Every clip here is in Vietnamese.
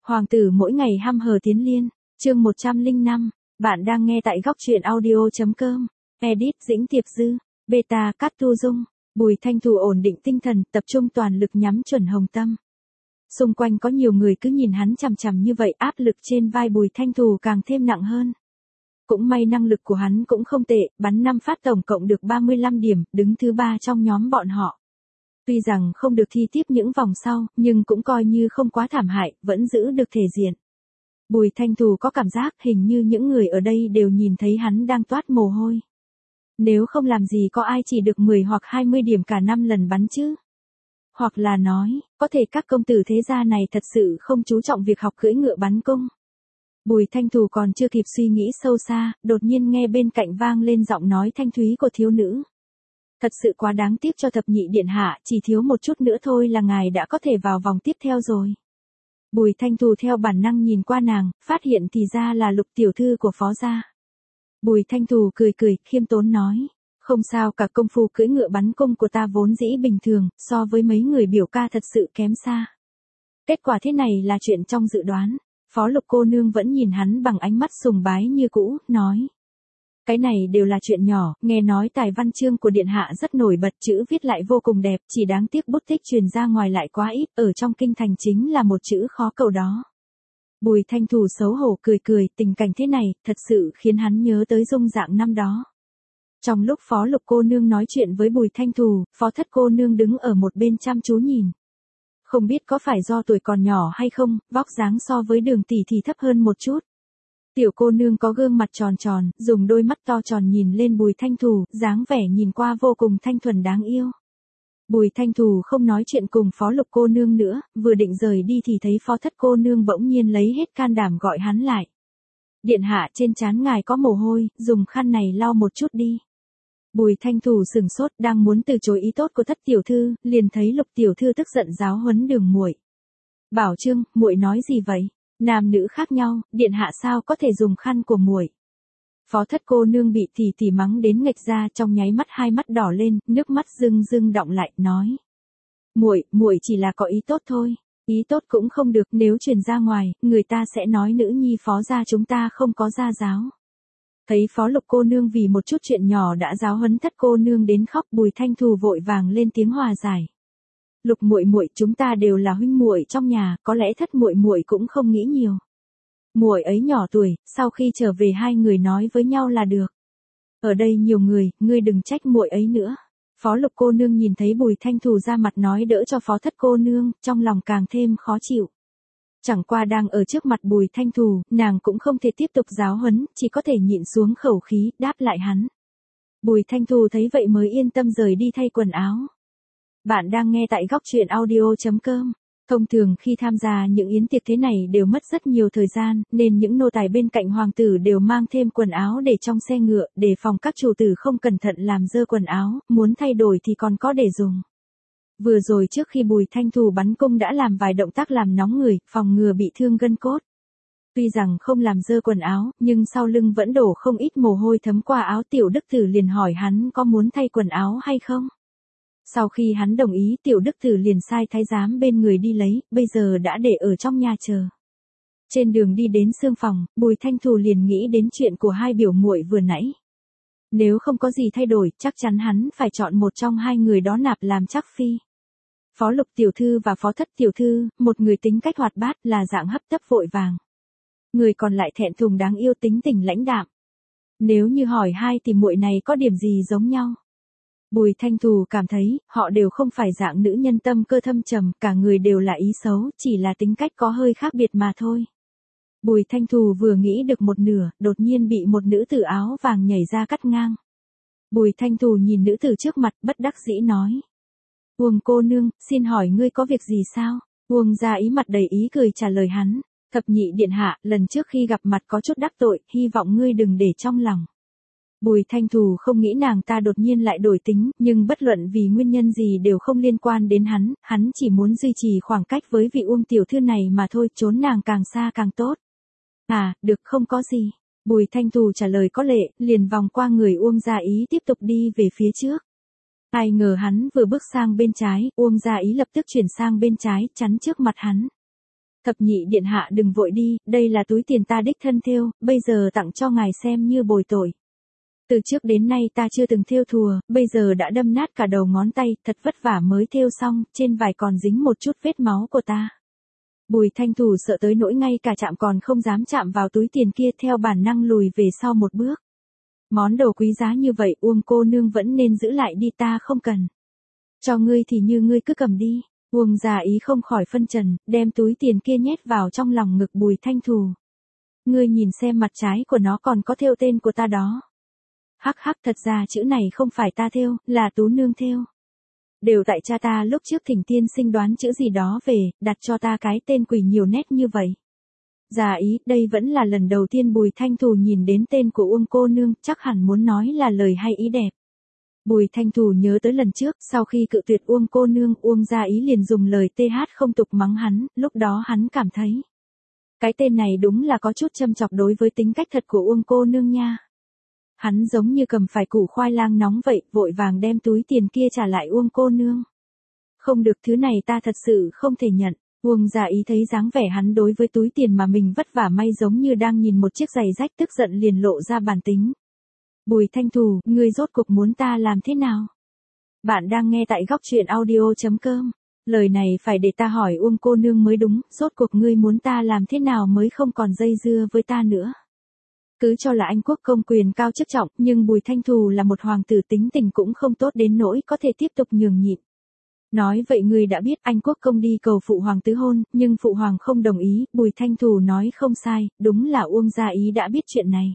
Hoàng tử mỗi ngày hăm hờ tiến liên, chương 105, bạn đang nghe tại góc truyện audio.com, edit Dĩnh Tiệp Dư, beta Cát Tu Dung, Bùi Thanh Thù ổn định tinh thần, tập trung toàn lực nhắm chuẩn Hồng Tâm. Xung quanh có nhiều người cứ nhìn hắn chằm chằm như vậy, áp lực trên vai Bùi Thanh Thù càng thêm nặng hơn. Cũng may năng lực của hắn cũng không tệ, bắn 5 phát tổng cộng được 35 điểm, đứng thứ 3 trong nhóm bọn họ. Tuy rằng không được thi tiếp những vòng sau, nhưng cũng coi như không quá thảm hại, vẫn giữ được thể diện. Bùi Thanh Thù có cảm giác hình như những người ở đây đều nhìn thấy hắn đang toát mồ hôi. Nếu không làm gì có ai chỉ được 10 hoặc 20 điểm cả 5 lần bắn chứ. Hoặc là nói, có thể các công tử thế gia này thật sự không chú trọng việc học cưỡi ngựa bắn cung. Bùi Thanh Thù còn chưa kịp suy nghĩ sâu xa, đột nhiên nghe bên cạnh vang lên giọng nói thanh thúy của thiếu nữ. Thật sự quá đáng tiếc cho thập nhị điện hạ, chỉ thiếu một chút nữa thôi là ngài đã có thể vào vòng tiếp theo rồi. Bùi Thanh Thù theo bản năng nhìn qua nàng, phát hiện thì ra là Lục tiểu thư của phó gia. Bùi Thanh Thù cười cười, khiêm tốn nói, không sao cả, công phu cưỡi ngựa bắn cung của ta vốn dĩ bình thường, so với mấy người biểu ca thật sự kém xa. Kết quả thế này là chuyện trong dự đoán. Phó Lục cô nương vẫn nhìn hắn bằng ánh mắt sùng bái như cũ, nói. Cái này đều là chuyện nhỏ, nghe nói tài văn chương của điện hạ rất nổi bật, chữ viết lại vô cùng đẹp, chỉ đáng tiếc bút tích truyền ra ngoài lại quá ít, ở trong kinh thành chính là một chữ khó cầu đó. Bùi Thanh Thù xấu hổ cười cười, tình cảnh thế này, thật sự khiến hắn nhớ tới dung dạng năm đó. Trong lúc Phó Lục cô nương nói chuyện với Bùi Thanh Thù, Phó Thất cô nương đứng ở một bên chăm chú nhìn. Không biết có phải do tuổi còn nhỏ hay không, vóc dáng so với Đường tỷ thì thấp hơn một chút. Tiểu cô nương có gương mặt tròn tròn, dùng đôi mắt to tròn nhìn lên Bùi Thanh Thù, dáng vẻ nhìn qua vô cùng thanh thuần đáng yêu. Bùi Thanh Thù không nói chuyện cùng Phó Lục cô nương nữa, vừa định rời đi thì thấy Phó Thất cô nương bỗng nhiên lấy hết can đảm gọi hắn lại. Điện hạ, trên trán ngài có mồ hôi, dùng khăn này lau một chút đi. Bùi Thanh Thù sừng sốt, đang muốn từ chối ý tốt của Thất tiểu thư, liền thấy Lục tiểu thư tức giận giáo huấn Đường muội. Bảo Trương, muội nói gì vậy? Nam nữ khác nhau, điện hạ sao có thể dùng khăn của muội? Phó Thất cô nương bị tỷ tỷ mắng đến nghệch ra, trong nháy mắt hai mắt đỏ lên, nước mắt rưng rưng đọng lại, nói: muội chỉ là có ý tốt thôi, ý tốt cũng không được, nếu truyền ra ngoài, người ta sẽ nói nữ nhi Phó gia chúng ta không có gia giáo. Thấy Phó Lục cô nương vì một chút chuyện nhỏ đã giáo huấn Thất cô nương đến khóc, Bùi Thanh Thù vội vàng lên tiếng hòa giải. Lục muội, chúng ta đều là huynh muội trong nhà, có lẽ Thất muội cũng không nghĩ nhiều. Muội ấy nhỏ tuổi, sau khi trở về hai người nói với nhau là được. Ở đây nhiều người, ngươi đừng trách muội ấy nữa. Phó Lục cô nương nhìn thấy Bùi Thanh Thù ra mặt nói đỡ cho Phó Thất cô nương, trong lòng càng thêm khó chịu. Chẳng qua đang ở trước mặt Bùi Thanh Thù, nàng cũng không thể tiếp tục giáo huấn, chỉ có thể nhịn xuống khẩu khí, đáp lại hắn. Bùi Thanh Thù thấy vậy mới yên tâm rời đi thay quần áo. Bạn đang nghe tại góc truyện audio.com. Thông thường khi tham gia những yến tiệc thế này đều mất rất nhiều thời gian, nên những nô tài bên cạnh hoàng tử đều mang thêm quần áo để trong xe ngựa, để phòng các chủ tử không cẩn thận làm dơ quần áo, muốn thay đổi thì còn có để dùng. Vừa rồi trước khi Bùi Thanh Thù bắn cung đã làm vài động tác làm nóng người, phòng ngừa bị thương gân cốt. Tuy rằng không làm dơ quần áo, nhưng sau lưng vẫn đổ không ít mồ hôi thấm qua áo, Tiểu Đức Tử liền hỏi hắn có muốn thay quần áo hay không. Sau khi hắn đồng ý, Tiểu Đức Tử liền sai thái giám bên người đi lấy, bây giờ đã để ở trong nhà chờ. Trên đường đi đến xương phòng, Bùi Thanh Thù liền nghĩ đến chuyện của hai biểu muội vừa nãy. Nếu không có gì thay đổi, chắc chắn hắn phải chọn một trong hai người đó nạp làm trắc phi. Phó Lục tiểu thư và Phó Thất tiểu thư, một người tính cách hoạt bát là dạng hấp tấp vội vàng. Người còn lại thẹn thùng đáng yêu, tính tình lãnh đạm. Nếu như hỏi hai thì muội này có điểm gì giống nhau? Bùi Thanh Thù cảm thấy, họ đều không phải dạng nữ nhân tâm cơ thâm trầm, cả người đều là ý xấu, chỉ là tính cách có hơi khác biệt mà thôi. Bùi Thanh Thù vừa nghĩ được một nửa, đột nhiên bị một nữ tử áo vàng nhảy ra cắt ngang. Bùi Thanh Thù nhìn nữ tử trước mặt, bất đắc dĩ nói. Uông cô nương, xin hỏi ngươi có việc gì sao? Uông gia ý mặt đầy ý cười trả lời hắn. Thập nhị điện hạ, lần trước khi gặp mặt có chút đắc tội, hy vọng ngươi đừng để trong lòng. Bùi Thanh Thù không nghĩ nàng ta đột nhiên lại đổi tính, nhưng bất luận vì nguyên nhân gì đều không liên quan đến hắn chỉ muốn duy trì khoảng cách với vị Uông tiểu thư này mà thôi, trốn nàng càng xa càng tốt. À, được, không có gì. Bùi Thanh Thù trả lời có lệ, liền vòng qua người Uông gia ý tiếp tục đi về phía trước. Ai ngờ hắn vừa bước sang bên trái, Uông gia ý lập tức chuyển sang bên trái, chắn trước mặt hắn. Thập nhị điện hạ đừng vội đi, đây là túi tiền ta đích thân thêu, bây giờ tặng cho ngài xem như bồi tội. Từ trước đến nay ta chưa từng thêu thùa, bây giờ đã đâm nát cả đầu ngón tay, thật vất vả mới thêu xong, trên vải còn dính một chút vết máu của ta. Bùi Thanh Thủ sợ tới nỗi ngay cả chạm còn không dám chạm vào túi tiền kia, theo bản năng lùi về sau một bước. Món đồ quý giá như vậy Uông cô nương vẫn nên giữ lại đi, ta không cần. Cho ngươi thì như ngươi cứ cầm đi. Uông Gia Ý không khỏi phân trần, đem túi tiền kia nhét vào trong lòng ngực Bùi Thanh Thủ. Ngươi nhìn xem mặt trái của nó còn có thêu tên của ta đó. Hắc hắc, thật ra chữ này không phải ta thêu, là Tú nương thêu. Đều tại cha ta lúc trước Thỉnh tiên sinh đoán chữ gì đó về, đặt cho ta cái tên quỷ nhiều nét như vậy. Gia Ý, đây vẫn là lần đầu tiên Bùi Thanh Thủ nhìn đến tên của Uông cô nương, chắc hẳn muốn nói là lời hay ý đẹp. Bùi Thanh Thủ nhớ tới lần trước, sau khi cự tuyệt Uông cô nương, Uông Gia Ý liền dùng lời TH không tục mắng hắn, lúc đó hắn cảm thấy. Cái tên này đúng là có chút châm chọc đối với tính cách thật của Uông cô nương nha. Hắn giống như cầm phải củ khoai lang nóng vậy, vội vàng đem túi tiền kia trả lại Uông cô nương. Không được, thứ này ta thật sự không thể nhận. Uông Gia Ý thấy dáng vẻ hắn đối với túi tiền mà mình vất vả may giống như đang nhìn một chiếc giày rách, tức giận liền lộ ra bản tính. Bùi Thanh Thủ, ngươi rốt cuộc muốn ta làm thế nào? Bạn đang nghe tại góc truyện audio.com. Lời này phải để ta hỏi Uông cô nương mới đúng, rốt cuộc ngươi muốn ta làm thế nào mới không còn dây dưa với ta nữa? Cứ cho là Anh quốc công quyền cao chức trọng, nhưng Bùi Thanh Thủ là một hoàng tử tính tình cũng không tốt đến nỗi có thể tiếp tục nhường nhịn. Nói vậy ngươi đã biết Anh quốc công đi cầu phụ hoàng tứ hôn, nhưng phụ hoàng không đồng ý, Bùi Thanh Thủ nói không sai, đúng là Uông Gia Ý đã biết chuyện này.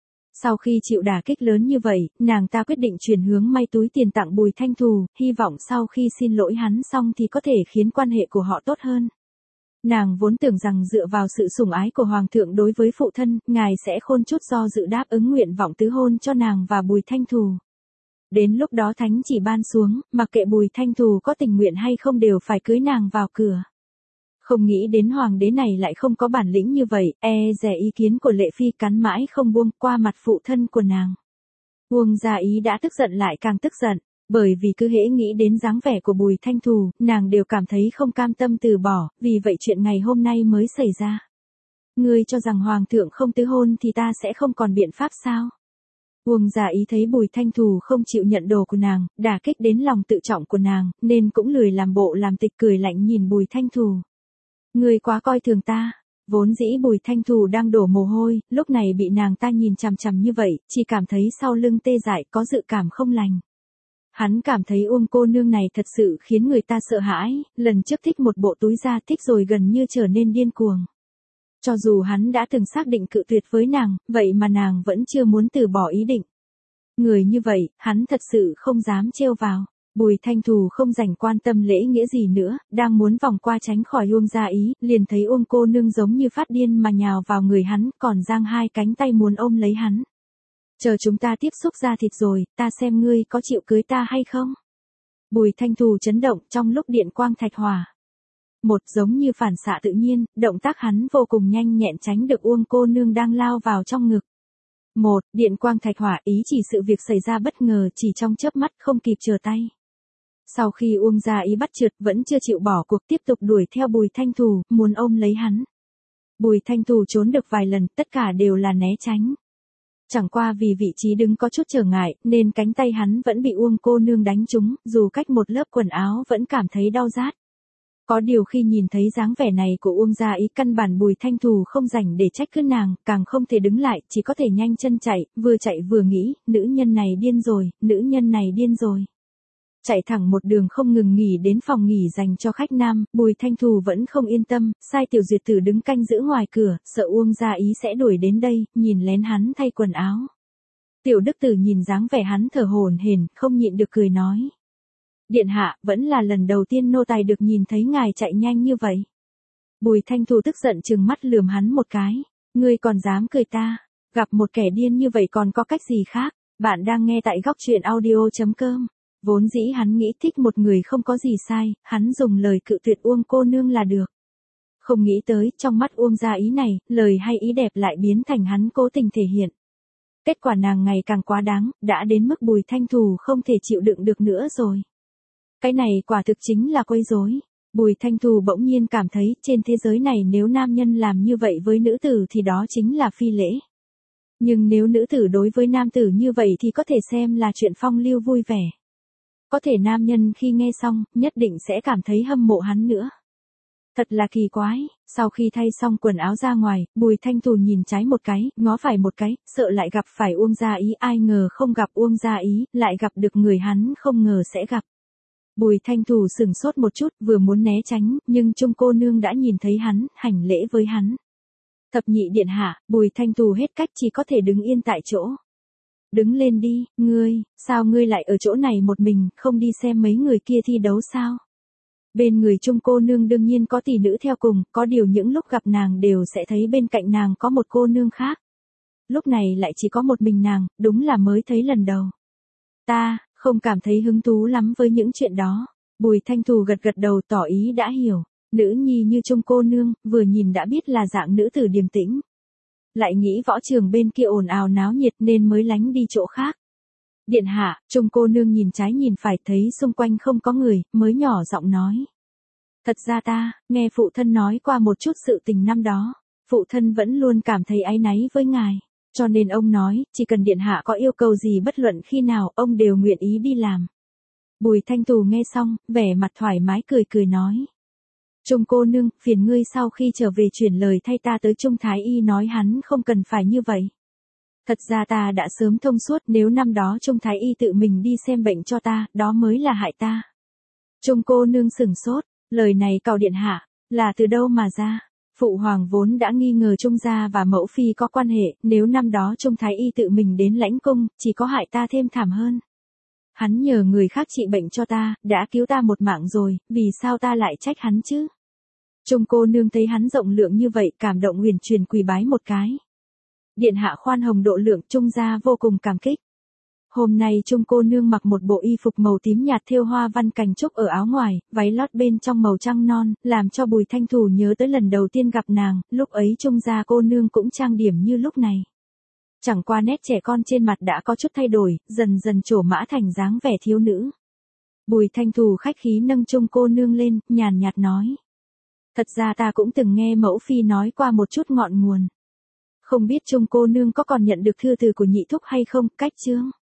Sau khi chịu đả kích lớn như vậy, nàng ta quyết định chuyển hướng may túi tiền tặng Bùi Thanh Thủ, hy vọng sau khi xin lỗi hắn xong thì có thể khiến quan hệ của họ tốt hơn. Nàng vốn tưởng rằng dựa vào sự sủng ái của Hoàng thượng đối với phụ thân, ngài sẽ khôn chút do dự đáp ứng nguyện vọng tứ hôn cho nàng và Bùi Thanh Thủ. Đến lúc đó thánh chỉ ban xuống, mặc kệ Bùi Thanh Thủ có tình nguyện hay không đều phải cưới nàng vào cửa. Không nghĩ đến hoàng đế này lại không có bản lĩnh như vậy, dè ý kiến của Lệ Phi cắn mãi không buông qua mặt phụ thân của nàng. Uông Gia Ý đã tức giận lại càng tức giận, bởi vì cứ hễ nghĩ đến dáng vẻ của Bùi Thanh Thủ, nàng đều cảm thấy không cam tâm từ bỏ, vì vậy chuyện ngày hôm nay mới xảy ra. Ngươi cho rằng hoàng thượng không tứ hôn thì ta sẽ không còn biện pháp sao? Uông Gia Ý thấy Bùi Thanh Thủ không chịu nhận đồ của nàng, đả kích đến lòng tự trọng của nàng, nên cũng lười làm bộ làm tịch, cười lạnh nhìn Bùi Thanh Thủ. Ngươi quá coi thường ta. Vốn dĩ Bùi Thanh Thủ đang đổ mồ hôi, lúc này bị nàng ta nhìn chằm chằm như vậy, chỉ cảm thấy sau lưng tê dại, có dự cảm không lành. Hắn cảm thấy Uông cô nương này thật sự khiến người ta sợ hãi, lần trước thích một bộ túi da thích rồi gần như trở nên điên cuồng. Cho dù hắn đã từng xác định cự tuyệt với nàng, vậy mà nàng vẫn chưa muốn từ bỏ ý định. Người như vậy, hắn thật sự không dám trêu vào. Bùi Thanh Thủ không rảnh quan tâm lễ nghĩa gì nữa, đang muốn vòng qua tránh khỏi Uông Gia Ý, liền thấy Uông cô nương giống như phát điên mà nhào vào người hắn, còn giang hai cánh tay muốn ôm lấy hắn. Chờ chúng ta tiếp xúc da thịt rồi, ta xem ngươi có chịu cưới ta hay không? Bùi Thanh Thủ chấn động trong lúc điện quang thạch hỏa. Một giống như phản xạ tự nhiên, động tác hắn vô cùng nhanh nhẹn tránh được Uông cô nương đang lao vào trong ngực. Một, điện quang thạch hỏa, ý chỉ sự việc xảy ra bất ngờ chỉ trong chớp mắt không kịp trở tay. Sau khi Uông Gia Ý bắt trượt vẫn chưa chịu bỏ cuộc tiếp tục đuổi theo Bùi Thanh Thủ, muốn ôm lấy hắn. Bùi Thanh Thủ trốn được vài lần, tất cả đều là né tránh. Chẳng qua vì vị trí đứng có chút trở ngại, nên cánh tay hắn vẫn bị Uông cô nương đánh trúng, dù cách một lớp quần áo vẫn cảm thấy đau rát. Có điều khi nhìn thấy dáng vẻ này của Uông Gia Ý, căn bản Bùi Thanh Thủ không rảnh để trách cứ nàng, càng không thể đứng lại, chỉ có thể nhanh chân chạy vừa nghĩ, nữ nhân này điên rồi, nữ nhân này điên rồi. Chạy thẳng một đường không ngừng nghỉ đến phòng nghỉ dành cho khách nam, Bùi Thanh Thủ vẫn không yên tâm, sai Tiểu Duyệt Tử đứng canh giữ ngoài cửa, sợ Uông Gia Ý sẽ đuổi đến đây, nhìn lén hắn thay quần áo. Tiểu Đức Tử nhìn dáng vẻ hắn thở hổn hển, không nhịn được cười nói. Điện hạ, vẫn là lần đầu tiên nô tài được nhìn thấy ngài chạy nhanh như vậy. Bùi Thanh Thủ tức giận trừng mắt lườm hắn một cái, ngươi còn dám cười ta, gặp một kẻ điên như vậy còn có cách gì khác, bạn đang nghe tại góc truyện audio.com. Vốn dĩ hắn nghĩ thích một người không có gì sai, hắn dùng lời cự tuyệt Uông cô nương là được. Không nghĩ tới, trong mắt Uông Gia Ý này, lời hay ý đẹp lại biến thành hắn cố tình thể hiện. Kết quả nàng ngày càng quá đáng, đã đến mức Bùi Thanh Thủ không thể chịu đựng được nữa rồi. Cái này quả thực chính là quấy rối. Bùi Thanh Thù bỗng nhiên cảm thấy trên thế giới này nếu nam nhân làm như vậy với nữ tử thì đó chính là phi lễ. Nhưng nếu nữ tử đối với nam tử như vậy thì có thể xem là chuyện phong lưu vui vẻ. Có thể nam nhân khi nghe xong, nhất định sẽ cảm thấy hâm mộ hắn nữa. Thật là kỳ quái, sau khi thay xong quần áo ra ngoài, Bùi Thanh Thù nhìn trái một cái, ngó phải một cái, sợ lại gặp phải Uông Gia Ý, ai ngờ không gặp Uông Gia Ý, lại gặp được người hắn không ngờ sẽ gặp. Bùi Thanh Thù sửng sốt một chút, vừa muốn né tránh, nhưng Trung cô nương đã nhìn thấy hắn, hành lễ với hắn. Thập nhị điện hạ, Bùi Thanh Thù hết cách chỉ có thể đứng yên tại chỗ. Đứng lên đi, sao ngươi lại ở chỗ này một mình, không đi xem mấy người kia thi đấu sao? Bên người Trung cô nương đương nhiên có tỷ nữ theo cùng, có điều những lúc gặp nàng đều sẽ thấy bên cạnh nàng có một cô nương khác. Lúc này lại chỉ có một mình nàng, đúng là mới thấy lần đầu. Ta, không cảm thấy hứng thú lắm với những chuyện đó. Bùi Thanh Thù gật gật đầu tỏ ý đã hiểu. Nữ nhi như Trung cô nương, vừa nhìn đã biết là dạng nữ tử điềm tĩnh. Lại nghĩ võ trường bên kia ồn ào náo nhiệt nên mới lánh đi chỗ khác. Điện hạ, Trung cô nương nhìn trái nhìn phải thấy xung quanh không có người, mới nhỏ giọng nói. Thật ra ta, nghe phụ thân nói qua một chút sự tình năm đó. Phụ thân vẫn luôn cảm thấy áy náy với ngài. Cho nên ông nói, chỉ cần điện hạ có yêu cầu gì bất luận khi nào, ông đều nguyện ý đi làm. Bùi Thanh Thù nghe xong, vẻ mặt thoải mái cười cười nói. Trung cô nương, phiền ngươi sau khi trở về chuyển lời thay ta tới Trung Thái Y nói hắn không cần phải như vậy. Thật ra ta đã sớm thông suốt, nếu năm đó Trung Thái Y tự mình đi xem bệnh cho ta, đó mới là hại ta. Trung cô nương sửng sốt, lời này cậu điện hạ, là từ đâu mà ra? Phụ hoàng vốn đã nghi ngờ Trung gia và mẫu phi có quan hệ, nếu năm đó Trung Thái Y tự mình đến lãnh cung, chỉ có hại ta thêm thảm hơn. Hắn nhờ người khác trị bệnh cho ta, đã cứu ta một mạng rồi, vì sao ta lại trách hắn chứ? Trung cô nương thấy hắn rộng lượng như vậy, cảm động huyền truyền quỳ bái một cái. Điện hạ khoan hồng độ lượng, Trung gia vô cùng cảm kích. Hôm nay Trung cô nương mặc một bộ y phục màu tím nhạt thêu hoa văn cành trúc ở áo ngoài, váy lót bên trong màu trăng non, làm cho Bùi Thanh Thù nhớ tới lần đầu tiên gặp nàng, lúc ấy Trung gia cô nương cũng trang điểm như lúc này. Chẳng qua nét trẻ con trên mặt đã có chút thay đổi, dần dần trổ mã thành dáng vẻ thiếu nữ. Bùi Thanh Thù khách khí nâng Trung cô nương lên, nhàn nhạt nói. Thật ra ta cũng từng nghe mẫu phi nói qua một chút ngọn nguồn. Không biết Trung cô nương có còn nhận được thư từ của nhị thúc hay không, cách chương.